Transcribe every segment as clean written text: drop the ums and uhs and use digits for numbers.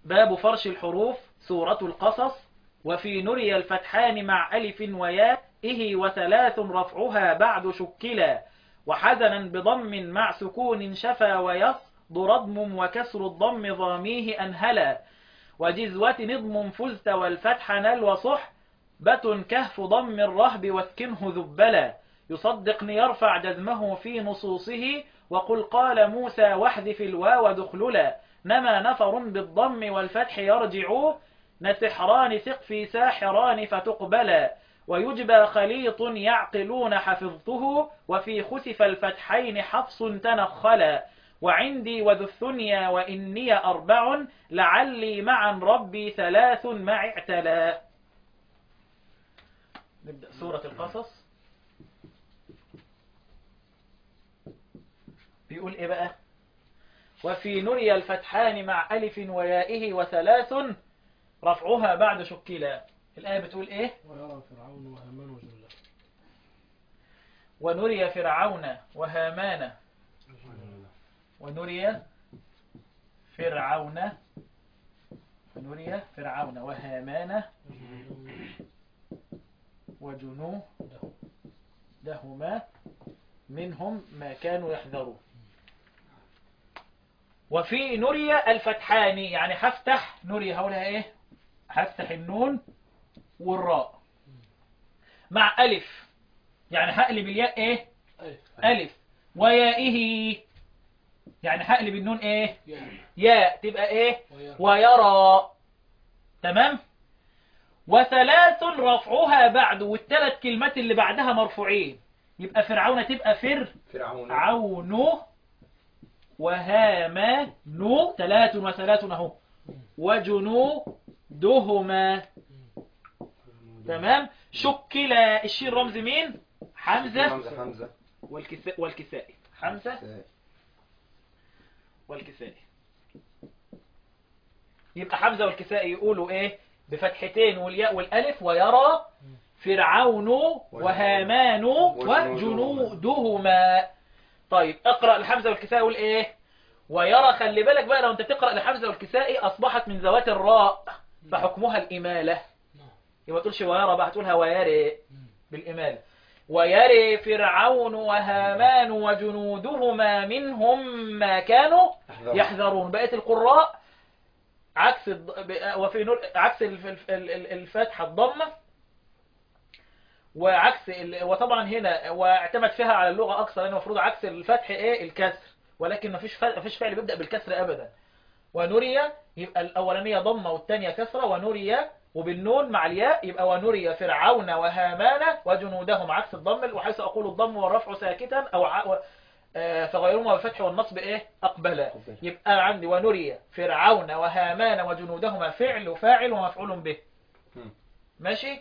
باب فرش الحروف سورة القصص. وفي نري الفتحان مع ألف ويائه وثلاث رفعها بعد شكلا وحزنا بضم مع سكون شفا ويصد ردم وكسر الضم ضاميه أنهلا وجزوة نضم فزت والفتح نل وصح بة كهف ضم الرهب واسكنه ذبلا يصدقن يرفع جزمه في نصوصه وقل قال موسى واحذف الواو دخللا نما نفر بالضم والفتح يرجعوه نسحران ثق في ساحران فتقبلا ويجبى خليط يعقلون حفظته وفي خسف الفتحين حفص تنخلا وعندي وذو الثنيا وإني أربع لعلي معا ربي ثلاث مع اعتلا. نبدأ سورة القصص. بيقول إيه بقى؟ وفي نري الفتحان مع ألف ويائه وثلاث رفعها بعد شكلا. الآية بتقول إيه؟ ويرى فرعون وهامان وجنوده. ونري فرعون وهامان ونري فرعون وهامان وجنودهما منهم ما كانوا يحذرون. وفي نري الفتحان يعني هفتح نري هقولها ايه؟ هفتح النون والراء مع ألف يعني هقلب الياء ايه؟ ألف ويائه يعني هقلب النون ايه؟ ياء تبقى ايه؟ ويرى. تمام؟ وثلاث رفعها بعد والثلاث كلمات اللي بعدها مرفوعين يبقى فرعون تبقى فرعون وهامان ثلاث وثلاث اهو وجنودهما. تمام. شكل الشين رمز مين؟ حمزة والكسائي حمزة والكسائي. يبقى حمزة والكسائي يقولوا ايه بفتحتين والياء والالف ويرى فرعون وهامان وجنودهما. طيب اقرأ الحمزة والكسائي يقول ايه؟ ويرى. خلي بالك بقى لو انت تقرأ الحمزة والكسائي اصبحت من ذوات الراء فحكمها الإمالة. يبقى تقولش ويرى بقى تقولها ويري بالإمالة. ويري فرعون وهامان وجنودهما منهم ما كانوا يحذرون. بقية القراء عكس عكس الفتحة الضمة وعكس وطبعا هنا واعتمد فيها على اللغة أكثر لأنه المفروض عكس الفتح إيه الكسر ولكن مفيش فعل بيبدأ بالكسر أبدا. ونري يبقى الأولانية ضمة والثانية كسرة ونري وبالنون مع الياء يبقى ونري فرعون وهامان وجنودهم عكس الضم وحيث أقول الضم والرفع ساكتا أو فغيرهما بالفتح والنصب إيه أقبلا. يبقى عندي ونري فرعون وهامان وجنودهما فعل وفاعل ومفعول به. ماشي.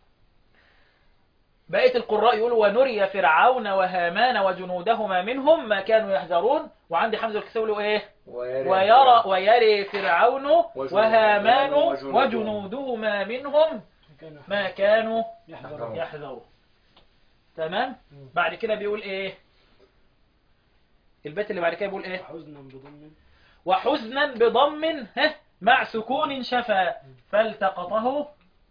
بقية القراء يقولوا ونري فرعون وهامان وجنودهما منهم ما كانوا يحذرون. وعندي حمزة والكسائي يقولوا ايه ويري فرعون وهامان وجنودهما منهم ما كانوا يحذرون. تمام. بعد كده بيقول ايه البيت اللي بعد كده بيقول ايه وحزنا بضم مع سكون شفا فالتقطه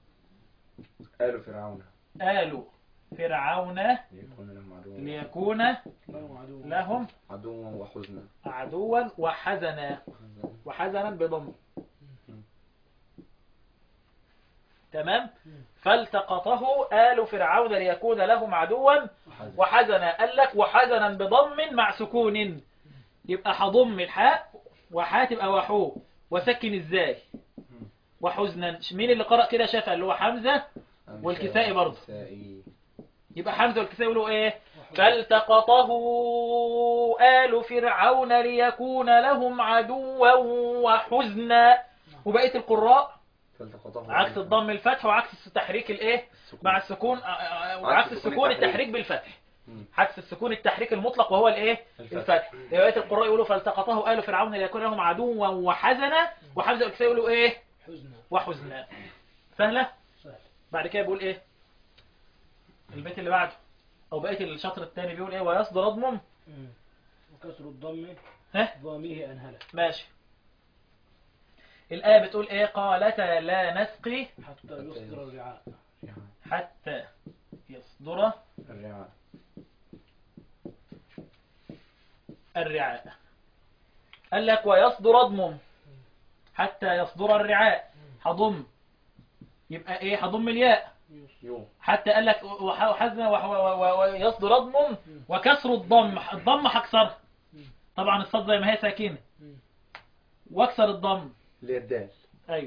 آل فرعون ليكون لهم عدوا وحزنا بضم. تمام. فالتقطه آل فرعون ليكون لهم عدوا وحزنا. قال لك وحزنا بضم مع سكون يبقى حضم الحاء وحاء تبقى وحو وسكن ازاي وحزنا. مين اللي قرأ كده شافها اللي هو حمزة والكسائي برضه. يبقى حمزة والكسائي يقولوا ايه فالتقطه آل فرعون ليكون لهم عدوا وحزنا. وبقية القراء عكس الضم الفتح وعكس التحريك الايه مع السكون وعكس السكون التحريك بالفتح. عكس السكون التحريك المطلق وهو الايه الفتح. بقية القراء يقولوا فالتقطه آل فرعون ليكون لهم عدوا وحزنا. وحمزة والكسائي يقولوا ايه وحزنا. سهلة. بعد كده بيقول ايه البيت اللي بعده او بقية الشطر الثاني بيقول ايه ويصد ردم وكسر الضم ضاميه أنهلا. ماشي. الآية بتقول ايه؟ قالتا لا نسقي حتى يصدر الرعاء. حتى يصدر الرعاء. الرعاء. قال لك ويصدر اضمم حتى يصدر الرعاء، هضم، يبقى ايه؟ هضم الياء يو. حتى قال لك وحزن ويصدر اضمم وكسر الضم، الضم هكسرها طبعا، الصاد زي ما هي ساكنه، واكسر الضم. للدال. ايوه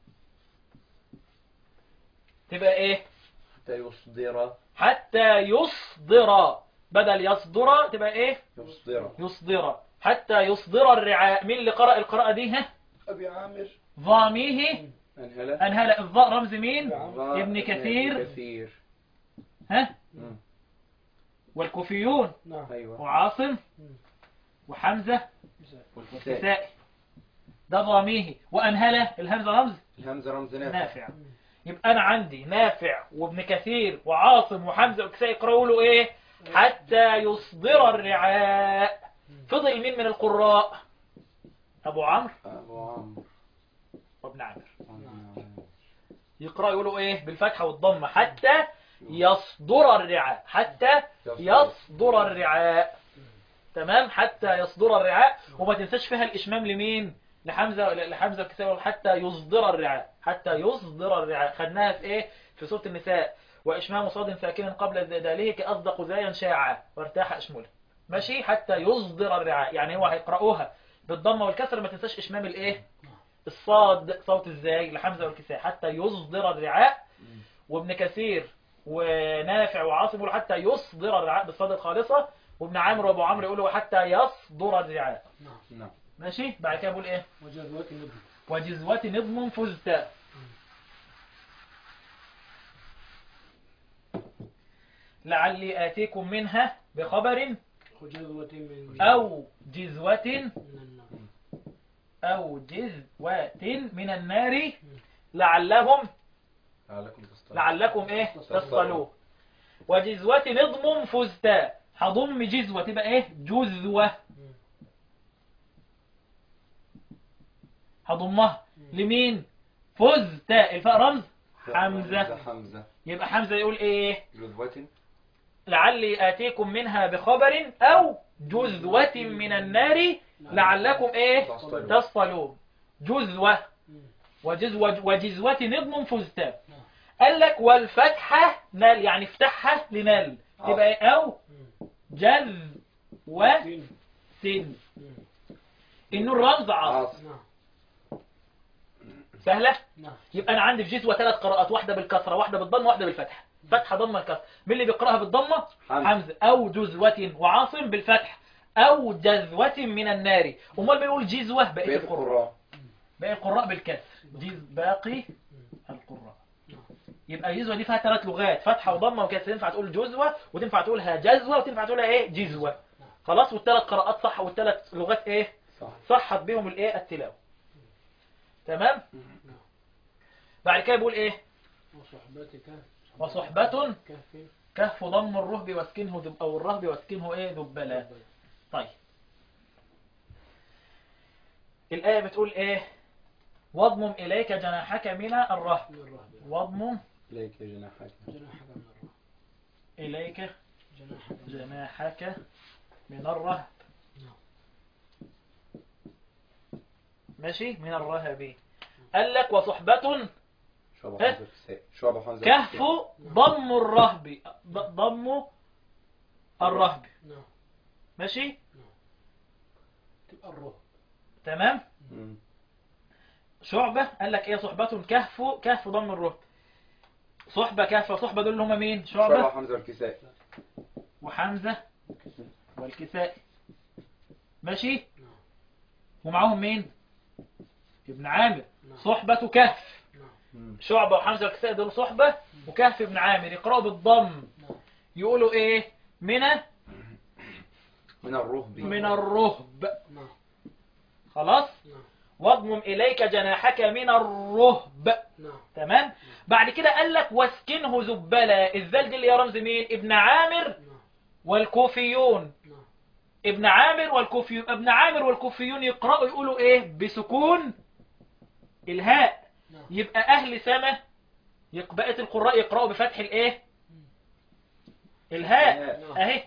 تبقى ايه؟ حتى يصدر. حتى يصدر، بدل يصدر تبقى ايه؟ يصدر. يصدر. حتى يصدر الرعاء. مين اللي قرأ القراءة دي؟ ها؟ أبي عامر. ضاميه أنهلة. أنهل. الضاء رمز مين؟ ضاء ابن كثير. كثير. ها؟ مم. والكوفيون نعم. أيوة. وعاصم وحمزة والكسائي. والكسائي. ده ضاميه. وأنهله الهمزة رمز الهمزة رمز نافع. نافع. يبقى أنا عندي نافع وابن كثير وعاصم وحمزة والكسائي يقرأوا له إيه؟ حتى يصدر الرعاء. فضل مين من القراء؟ أبو عمرو أبو عمرو. وابن عامر. نعم. يقرأ يقولوا إيه؟ بالفتحة والضمة حتى يصدر الرعاء. حتى يصدر الرعاء. تمام؟ حتى يصدر الرعاء. وما تنساش فيها الإشمام لمين؟ لحمزة الكسائي. حتى يصدر الرعاء. حتى يصدر الرعاء خدناها في إيه؟ في سورة النساء. وإشمام صاد ساكنا قبل ذلك كأصدق زايا شاعا وارتاح أشمله. ماشي؟ حتى يصدر الرعاء، يعني هو هيقرأوها بالضمة والكسر. ما تنساش إشمام الإيه؟ الصاد صوت الزاي لحمزة والكسائي. حتى يصدر الرعاء. وابن كثير ونافع وعاصم يقولوا حتى يصدر الرعاء بالصاد الخالصة. وابن عامر وابو عمرو يقولوا حتى يصدر الرعاء. نعم. ماشي؟ بعد كده بقول ايه؟ وجذوات النبي. وجزوة نظم فزت. لعلي آتيكم منها بخبر وجذوة من أو جزوة من النار. أو جزوة من النار لعلهم لعلكم ايه؟ تصلوا. وجزوة نظم فزت. هضم جزوة تبقى ايه؟ جزوة. هضمها لمين؟ فزت. الفاء رمز حمزة. يبقى حمزة يقول ايه؟ جذوة. لعلي آتيكم منها بخبر أو جزوة من النار لعلكم ايه؟ تصلون. جزوة وجزوة نظم فزت. قال لك والفتحة نال، يعني افتحها لنال تبقى ايه؟ أو جذوة سن. النور رمز عاص. نعم. سهلة؟ نعم. يبقى أنا عندي في جزوة 3 قراءات، واحدة بالكسرة واحدة بالضمة واحدة بالفتح. فتحة ضمة الكسرة. مين اللي بيقرأها بالضمة؟ حمزة. أو جزوة. وعاصم بالفتح. أو جذوة من النار. أمال بنقول جزوة بقية القراء. باقي القراء بالكسر. باقي القراء. يبقى جزوة دي فيها 3 لغات، فتحة وضمة وكسر. تنفع تقول جزوة وتنفع تقولها جزوة وتنفع تقولها ايه؟ جزوة. خلاص؟ والثلاث قراءات صح، والثلاث لغات ايه؟ صحت بهم الايه؟ التلاوة. تمام؟ بعد كده بيقول ايه؟ وصحبة كهف ضم الرهب واسكنه او الرهب واسكنه ايه؟ ذبلا. طيب الآية بتقول ايه؟ واضمم إليك جناحك من الرهب. واضمم إليك جناحك. إليك جناحك من الرهب. ماشي؟ من الرهب. قال لك وصحبة كهف ضم الرهب. ضم الرهب. ماشي؟ تبقى الرهب. تمام؟ شعبة قال لك ايه؟ صحبة كهف ضم الرهب. صحبة كهف. صحبة دول هم مين؟ شعبة حمزة والكسائي. وحمزة والكسائي. ماشي؟ ومعاهم مين؟ ابن عامر. صحبة كهف. شعبة وحمزة والكسائي دول صحبة، وكهف ابن عامر يقرأوا بالضم. يقولوا ايه؟ من الرهب. من الرهب. خلاص؟ واضمم إليك جناحك من الرهب. تمام؟ بعد كده قال لك واسكنه ذبلا. الذال دي اللي هي رمز مين؟ ابن عامر والكوفيون. ابن عامر والكوفيون. ابن عامر والكوفيون يقرأوا يقولوا ايه؟ بسكون الهاء نعم. يبقى أهل سما، يبقى بقية القراء يقرأوا بفتح الإيه؟ الهاء نعم. أهي.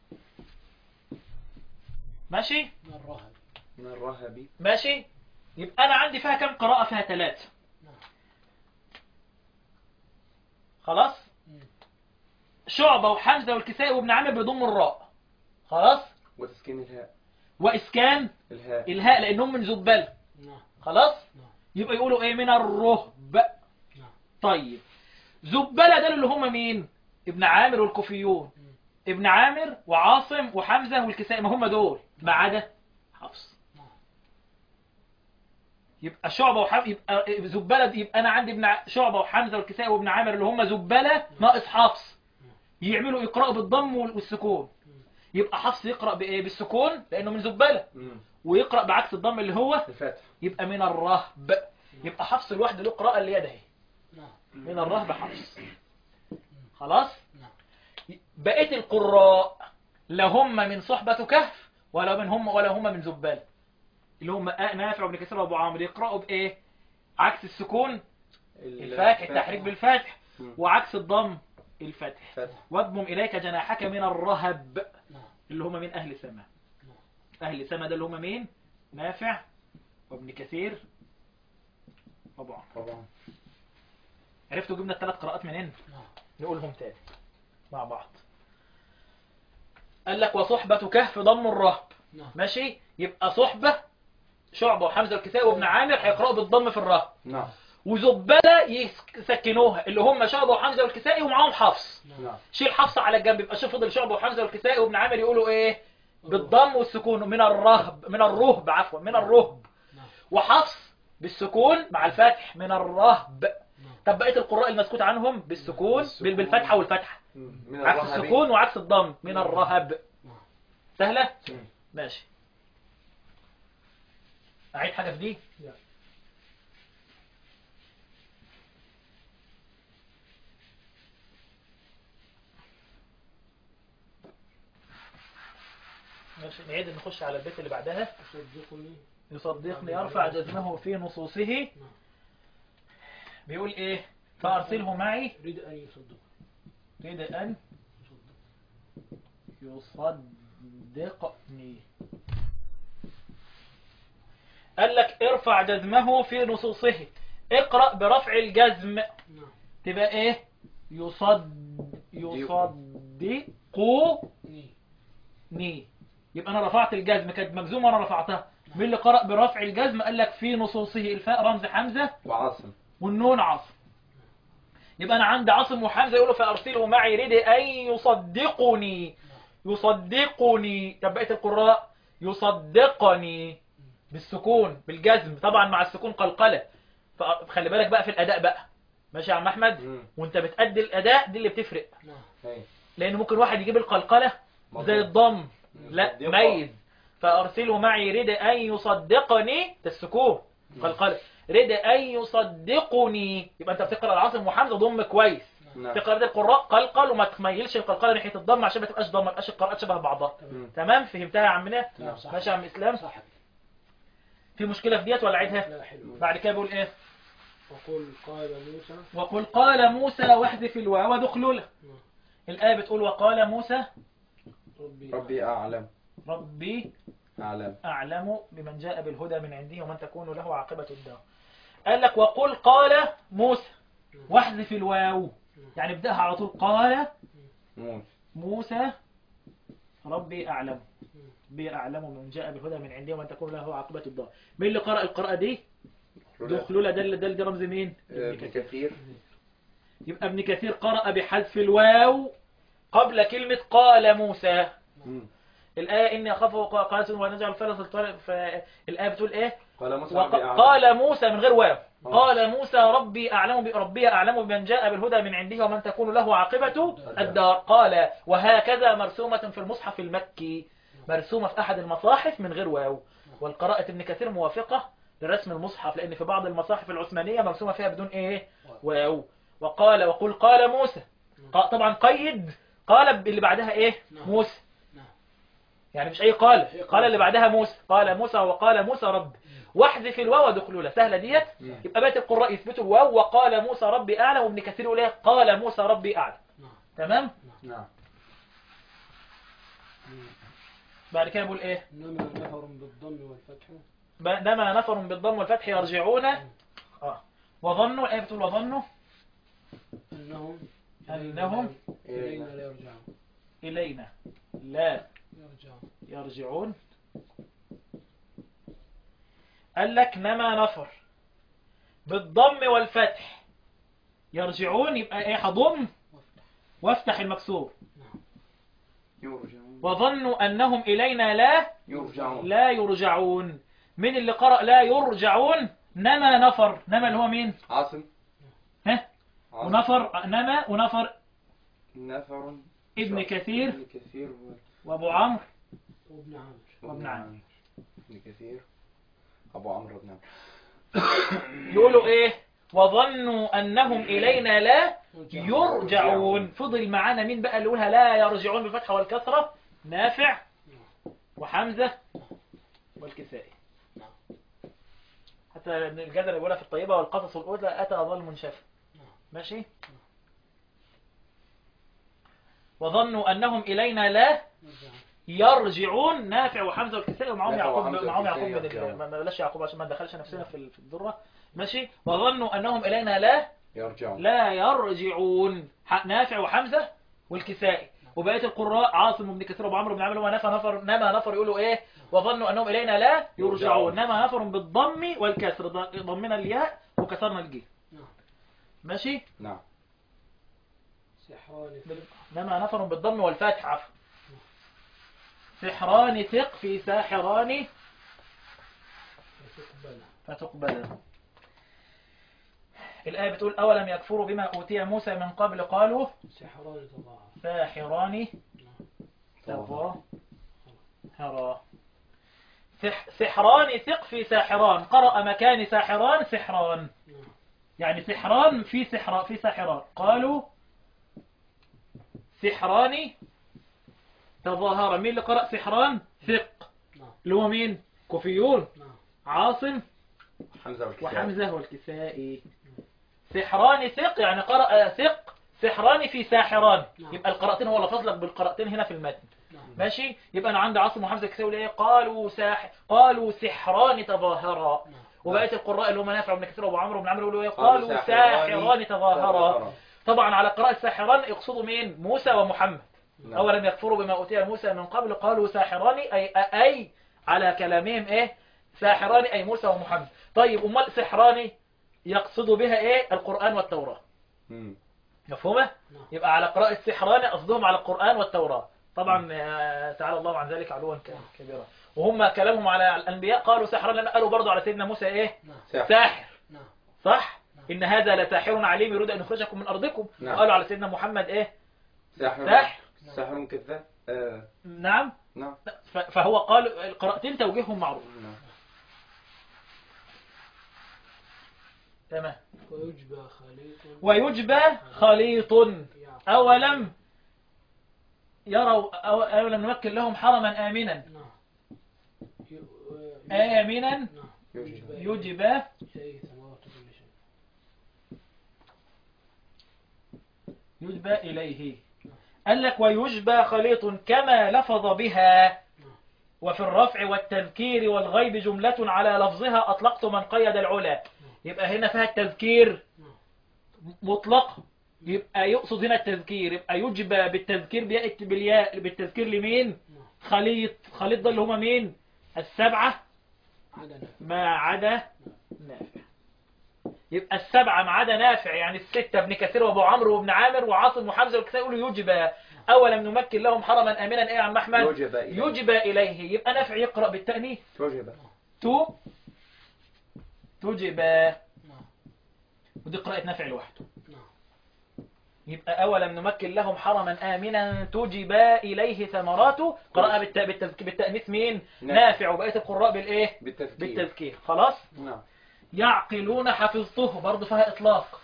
ماشي؟ من الرهب. من الرهب. ماشي؟ يبقى أنا عندي فيها كم قراءة؟ فيها 3. نعم. خلاص؟ مم. شعبة وحمزة والكسائي وابن عامر بيضموا الراء. خلاص؟ وتسكين الهاء. وإسكان الهاء. الهاء لأنهم من زبل. نعم. خلاص؟ نعم. يبقى يقولوا إيه؟ من الرهب. نعم. طيب زبلة ده اللي هم مين؟ ابن عامر والكوفيون. مم. ابن عامر وعاصم وحمزة والكسائي، ما هم دول ما عدا حفص. نعم. يبقى شعبة وحمزة، يبقى زبلة، يبقى أنا عندي شعبة وحمزة والكسائي وابن عامر اللي هم زبلة ناقص حفص، يعملوا يقرأوا بالضم والسكون. يبقى حفص يقرأ بإيه؟ بالسكون لأنه من زبلة، ويقرأ بعكس الضم اللي هو الفتح. يبقى من الرهب. يبقى حفص لوحده له قراءة اللي يده نعم. من الرهب حفص. خلاص؟ نعم. بقية القراء لا هم من صحبة كهف ولا هم من زبال، اللي هم نافع وابن كثير وابو عامر يقرأوا بإيه؟ عكس السكون الفاتح، التحريك بالفتح، وعكس الضم الفتح. فتح. واضمم إليك جناحك من الرهب نعم. اللي هم من أهل سما. نعم. أهل سما ده اللي هم مين؟ نافع وابن كثير وابو عمرو. طبعا. عرفتوا جبنا ال3 قراءات منين؟ نعم. نقولهم تاني مع بعض. قال لك وصحبة كهف ضم الرهب. نعم. ماشي؟ يبقى صحبة شعبة وحمزة والكسائي وابن عامر هيقرأوا بالضم في الرهب، نعم. وزبلة يسكنوها اللي هم شعبة وحمزة والكسائي ومعاهم حفص. نعم. شيل حفص على الجنب، يبقى شوف فضل شعبة وحمزة والكسائي وابن عامر يقولوا ايه؟ بالضم والسكون من الرهب، من الرهب عفوا، من الرهب. نعم. وحفص بالسكون مع الفتح من الرهب. نعم. طب بقية القراء المسكوت عنهم بالسكون بالسكون. بالفتحة والفتحة، من عكس الرهب. السكون وعكس الضم من الرهب. نعم. سهلة؟ مم. ماشي. أعيد حاجة في دي؟ لا. ماشي، نعيد نخش على البيت اللي بعدها. صدقني. يصدقني يرفع جزمه في نصوصه. نعم. بيقول ايه؟ فأرسله معي يريد أن يصدق. ريد أن يصدقني. قال لك ارفع جزمه في نصوصه، اقرأ برفع الجزم نعم. تبقى ايه؟ يصدقني. يبقى انا رفعت الجزم، كانت مجزومه وانا رفعتها. مين اللي قرأ برفع الجزم؟ قال لك في نصوصه، الفاء رمز حمزه وعاصم. والنون عاصم. يبقى انا عندي عاصم وحمزه يقولوا فارسله معي ريد ان يصدقني. يصدقني. طب بقيه القراء يصدقني بالسكون بالجزم طبعا مع السكون قلقله. فخلي بالك بقى في الاداء بقى. ماشي يا عم احمد؟ وانت بتأدي الاداء دي اللي بتفرق، نعم. هي. لان ممكن واحد يجيب القلقله زي الضم. لا ميز. فارسله معي رد ان يصدقني ده السكون قلقله، رد ان يصدقني. يبقى انت بتقرا العاصم وحمزه ضم كويس. نعم. تقرا ده القراء قلقل وما تميلش القلقله ناحيه الضم عشان ما تبقاش ضم، ما تبقاش القراءات شبه بعضها. تمام؟ فهمتها يا عمنا؟ نعم. صح. ماشي يا عم اسلام؟ صح. في مشكله في ديت ولا اعيدها؟ لا حلو. بعد كده بيقول ايه؟ وقل قال موسى. وقل قال موسى واحذف الواو دخلوله. نعم. الآية بتقول وقال موسى ربي أعلم. ربي أعلم. أعلم بمن جاء بالهدى من عنده ومن تكون له عاقبة الدار. قال لك وقل قال موسى واحذف الواو، يعني ابدأها على طول. قال موسى ربي أعلم بمن جاء بالهدى من عنده ومن تكون له عاقبة الدار. مين اللي قرأ القراءة دي؟ دخلوله. ده رمز مين؟ ابن كثير. يبقى ابن كثير قرأ بحذف الواو قبل كلمة قال موسى. الآية إني أخاف قالت ونجعل فرس الطارق، فالآية بتقول إيه؟ قال موسى ربي أعلم. قال موسى من غير واو. قال موسى ربي أعلم بمن جاء بالهدى من عنده ومن تكون له عاقبة الدار. قال وهكذا مرسومة في المصحف المكي، مرسومة في أحد المصاحف من غير واو. والقراءة ابن كثير موافقة لرسم المصحف، لأن في بعض المصاحف العثمانية مرسومة فيها بدون إيه؟ واو. وقل قال موسى. طبعا قيد قال اللي بعدها إيه؟ موسى. يعني مش أي قال اللي بعدها موسى. قال موسى وقال موسى رب. واحذف الواو ودخلوله، سهلة ديت. يبقى بقية القراء يثبتوا الواو وقال موسى ربي أعلم، وابن كثير يقول ايه قال موسى ربي أعلم. نعم. تمام. نعم. بعد كده بقول ايه إنما نفر بالضم والفتح. نما نفر بالضم والفتح يرجعون وظنوا الآية بتقول وظنوا أنهم إلينا لا يرجعون. إلينا لا يرجعون. يرجعون. قال لك نما نفر بالضم والفتح يرجعون، يبقى ايه هضم وافتح المكسور. يرجعون. وظنوا أنهم إلينا لا يرجعون. لا يرجعون. من اللي قرأ لا يرجعون؟ نما نفر. نما اللي هو مين؟ عاصم. ها؟ عاصم. ونفر نما ونفر نفر. ابن كثير ابن كثير وابو عمرو وابن عامر. وابن عامر. ابن كثير أبو عمرو بن عمرو. يقولوا ايه وظنوا أنهم إلينا لا يرجعون. فضل معانا مين بقى اللي يقولها لا يرجعون بالفتحة والكسرة؟ نافع وحمزة والكسائي. حتى الجزر يقولها في الطيبة والقصص الأولى أتى أظل منشف. ماشي. وظنوا أنهم إلينا لا يرجعون. نافع وحمزة والكسائي ومعهم يعقوب. معهم يعقوب ما بلاش يعقوب عشان ما ندخلش نفسنا في الذرة. ماشي. وظنوا أنهم إلينا لا يرجعون. لا يرجعون. نافع وحمزة والكسائي. وبقية القراء عاصم وابن كثير وابو عمرو بن عامر نما نفر يقولوا ايه وظنوا انهم الينا لا يرجعون. نما نفر بالضم والكسر، ضمنا الياء وكسرنا الجيم. ماشي. نعم. سحران. نما نفر بالضم والفتح عفوا. سحران ثق في ساحران فتقبل. الآية بتقول أولم يكفروا بما أوتي موسى من قبل قالوا سحران تظاهر. ساحران تظاهرا. سحران ثق في ساحران. قرأ مكان ساحران سحران، يعني سحران في ساحران. قالوا سحران تظاهرا. مين اللي قرأ سحران؟ ثق اللي هو مين؟ كوفيون عاصم وحمزة والكسائي. سحران ثق يعني قرأ ثق سحران في ساحران. يبقى القراءتين هو لفظ لك بالقراءتين هنا في المتن. ماشي. يبقى انا عندي عاصم وحمزة والكسائي ايه قالوا سحران تظاهرا. وبقية القراء اللي هم نافع وابن كثير وابو عمرو بن عمرو يقولوا ايه قالوا ساحران تظاهرا. طبعا على قراءة ساحران يقصدوا مين؟ موسى ومحمد. أولم يكفروا بما أوتي موسى من قبل قالوا ساحران أي على كلامهم إيه ساحران أي موسى ومحمد. طيب أمال سحران يقصدوا بها إيه؟ القرآن والتوراة. مفهومة؟ يبقى على قراءة سحران قصدهم على القرآن والتوراة. طبعا تعالى الله عن ذلك علوا كبيرا. وهم كلامهم على الأنبياء قالوا سحران لأن قالوا برضو على سيدنا موسى إيه ساحر. صح؟ إن هذا لساحر عليم يريد أن يخرجكم من أرضكم. وقالوا على سيدنا محمد إيه ساحر كذاب. نعم. فهو قال القراءتين توجيههم معروف. تمام. ويجبى خليط. أولم يروا أولم نمكن لهم حرما آمنا يجبى إليه. قال لك ويجبى خليط كما لفظ بها. وفي الرفع والتذكير والغيب جملة على لفظها أطلقت من قيد العلا. يبقى هنا فيها التذكير مطلق، يبقى يقصد هنا التذكير. يبقى يجبى بالتذكير بيأتي بالياء بالتذكير لمين؟ خليط ده اللي هما مين؟ السبعة ما عدا نافع. يبقى السبعة ما عدا نافع يعني الستة ابن كثير وابو عمرو وابن عامر وعاصم وحمزة والكسائي يقولوا يجبى. أولم نمكن لهم حرما آمنا إيه يا عم أحمد؟ يجبى إليه. يبقى نافع يقرأ بالتأنيث تجبى. ودي قراءة نافع لوحده. يبقى أولم نمكن لهم حرما آمنا تجبى إليه ثمراته. قراءة بالتأنيث مين؟ نافع. وبقية القراء بالإيه؟ بالتذكير. خلاص؟ نعم. يعقلون حفظته برضه فيها إطلاق.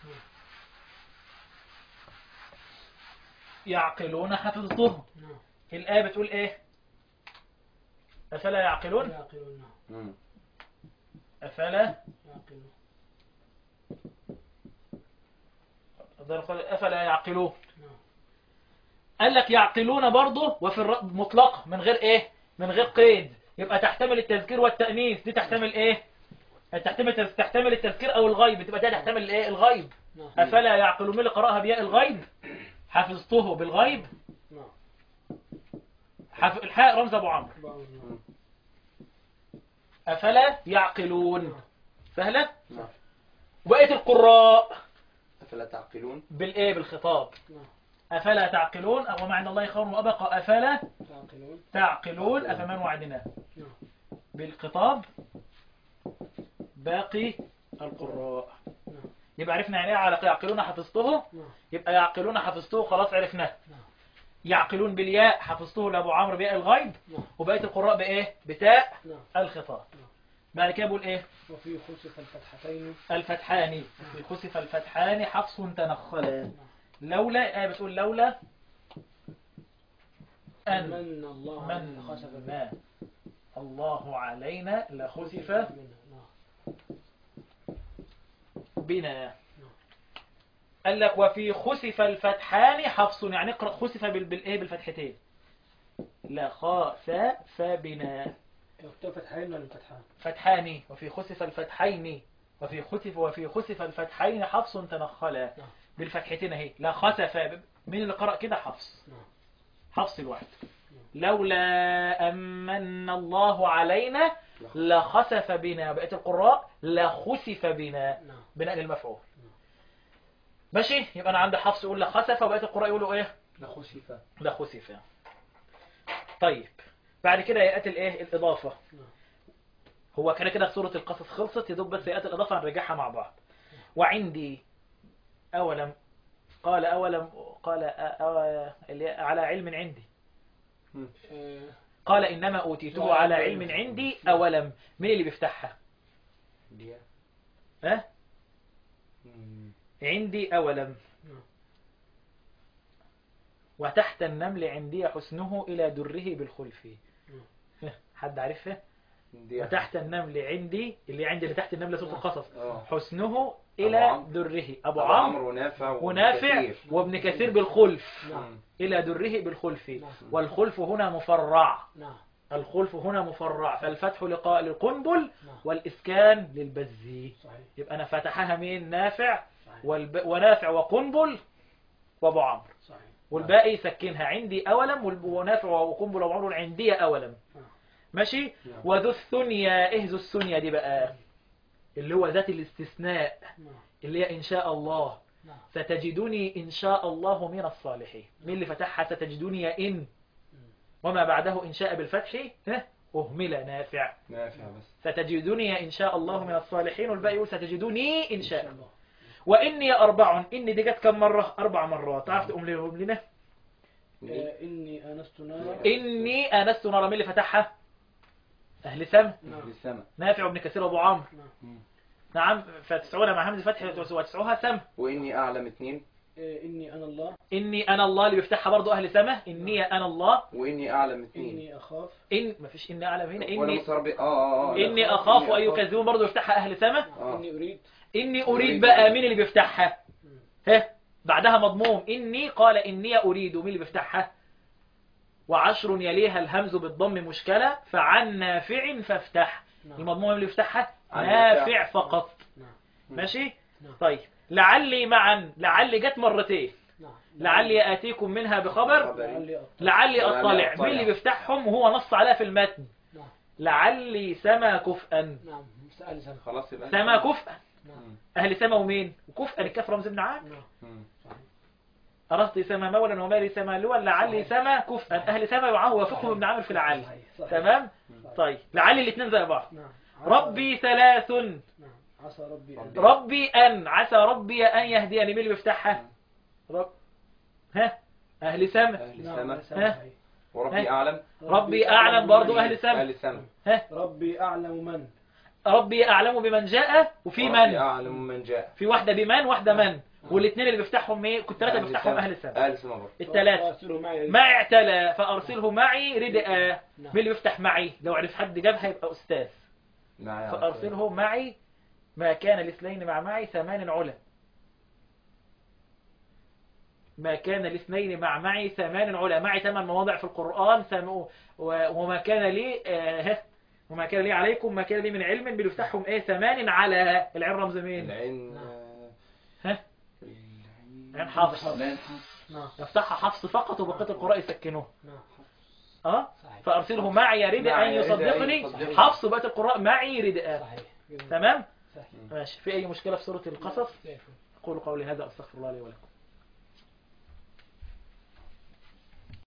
يعقلون حفظته. الآية بتقول إيه؟ أفلا يعقلون؟ أفلا يعقلون. أفلا يعقلون. نعم. قال لك يعقلون برضه وفي مطلق من غير ايه، من غير قيد، يبقى تحتمل التذكير والتأنيث. دي تحتمل ايه، تحتمل التذكير او الغيب، تبقى دي تحتمل ايه، الغيب. نعم. أفلا يعقلون، من اللي قرأها بياء الغيب حفظته بالغيب. نعم. الحاء رمز ابو عمرو. نعم. أفلا يعقلون سهلة. نعم. وبقية القراء أفلا تعقلون بالايه، بالخطاب. نعم. أفلا تعقلون أو معنى الله خير وأبقى أفلا تعقلون. تعقلون أفمن وعدنا نعم. بالخطاب باقي القراء. نعم. يبقى عرفنا يعني ايه على يعقلون حفظته. نعم. يبقى يعقلون حفظته خلاص عرفناه. نعم. يعقلون بالياء حفظته لأبو عمرو بياء الغيب. نعم. وبقية القراء بإيه، بتاء نعم. الخطاب. بعد كده بقول إيه، وفي خسف الفتحتين. الفتحان خسف الفتحان حفص تنخلا. لولا بتقول لولا أن من الله من خسف ما الله علينا لخسف نعم. بنا. قال لك وفي خسف الفتحان حفص، يعني اقرأ خسف بالايه، بالفتحتين. لخسف بنا يكتب فتحين ولا فتحان؟ فتحان. وفي خسف الفتحين وفي خسف الفتحين حفص تنخلا نعم. بالفتحتين اهي. لا خسف، مين اللي قرأ كده؟ حفص. نعم. حفص الواحد. لولا أمن الله علينا لخسف بنا. بقية القراء لخسف بنا نعم. بناء للمفعول. ماشي. يبقى أنا عندي حفص يقول لخسف وبقية القراء يقولوا إيه، لخسف. لخسف. طيب بعد كده يأتي الإيه، الإضافة. نعم. هو كده سورة القصص خلصت، يدوب بس يأتي الإضافة هنرجعها مع بعض. وعندي أولم قال اللي على علم عندي. قال إنما أوتيته على علم عندي أولم. مين اللي بيفتحها؟ دي ها؟ عندي أولم. وتحت النمل عندي حسنه إلى دره بالخلف. حد عارفه؟ وتحت النمل عندي، اللي تحت النمل سورة القصص، حسنه إلى دره. أبو عمرو ونافع وابن كثير بالخلف. إلى دره بالخلف. والخلف هنا مفرع. الخلف هنا مفرع، فالفتح للقنبل والإسكان للبزي. يبقى أنا فتحها مين؟ نافع ونافع وقنبل وابو عمرو. والباقي سكنها عندي أولم، ونافع وقنبل وابو عمرو عندي أولم. ماشي. وذو الثنيا، إيه ذو الثنيا دي بقى؟ اللي هو ذات الاستثناء، اللي هي إن شاء الله. ستجدني إن شاء الله من الصالحين. مين اللي فتحها؟ ستجدني يا إن وما بعده إن شاء بالفتح أهمل نافع. بس ستجدني إن شاء الله من الصالحين، والباقي يقول ستجدني إن شاء الله. وإني أربع، إن دي جت كم مرة؟ 4 مرات. تعرف تقوم لنا؟ إني آنست نارا. إني آنست نارا. مين اللي فتحها؟ أهل سما. نافع وابن كثير وابو عمرو. نعم. فتسعونا مع همزة فتح وتسعوها سما. وإني أعلم 2. إني أنا الله. إني أنا الله اللي بيفتحها برضو أهل سما. إني أنا الله. وإني أعلم 2. إني أخاف. ما فيش إني أعلم هنا. إني أخاف أن يكذبون برضو يفتحها أهل سما. إني أريد. أريد بقى مين اللي بيفتحها؟ بعدها مضموم. إني قال إني أريد. مين اللي بيفتحها؟ وعشر يليها الهمز بالضم مشكلة، فعن نافع فافتح. المضموم اللي يفتحها نافع فقط. ماشي. طيب لعلي معا، لعلي جت مرتين. لعلي آتيكم منها بخبر، لعلي أطلع. مين اللي بيفتحهم وهو نص عليها في المتن؟ لعلي سما كفءا. خلاص يبقى سما كفءا. أهل سما ومين؟ وكفءا الكاف رمز ابن عامر. أرست سما مولا ومالي سما لوا لعلي سما كفءا. أهل سما يوافقهم ابن عامر في لعلي. تمام. طيب لعلي الاثنين زي بعض. ربي 3. عسى ربي أن، عسى ربي أن يهديني. مين اللي بيفتحها؟ أهل سما. وربي أعلم. ربي أعلم برضو أهل سما. ربي أعلم من. ربي أعلم بمن جاء. وفي من؟ ربي أعلم من جاء. في واحدة بمن واحدة من. والاثنين اللي بيفتحهم ايه؟ كنت 3 بيفتحهم أهل سما. الثلاثة معي اعتلى فأرسله معي ردءا. مين اللي بيفتح معي؟ لو عرف حد جابها يبقى أستاذ. فأرسله معي ما كان الاثنين مع معي 8 علا. ما كان الاثنين مع معي 8 علا. معي 8 مواضع في القرآن. وما كان لي وما كان لي عليكم ما كان لي من علم بيفتحهم 8 على. العين رمز مين؟ العين عين حفص. نعم. يفتحها حفص فقط وبقية القراء يسكنوه. نعم. صحيح. فأرسله معي يريد أن يصدقني. حفص وبقية القراء معي يريد صحيح. تمام. صحيح. ماشي. في أي مشكلة في سورة القصص؟ أقول قولي هذا أستغفر الله لي ولكم.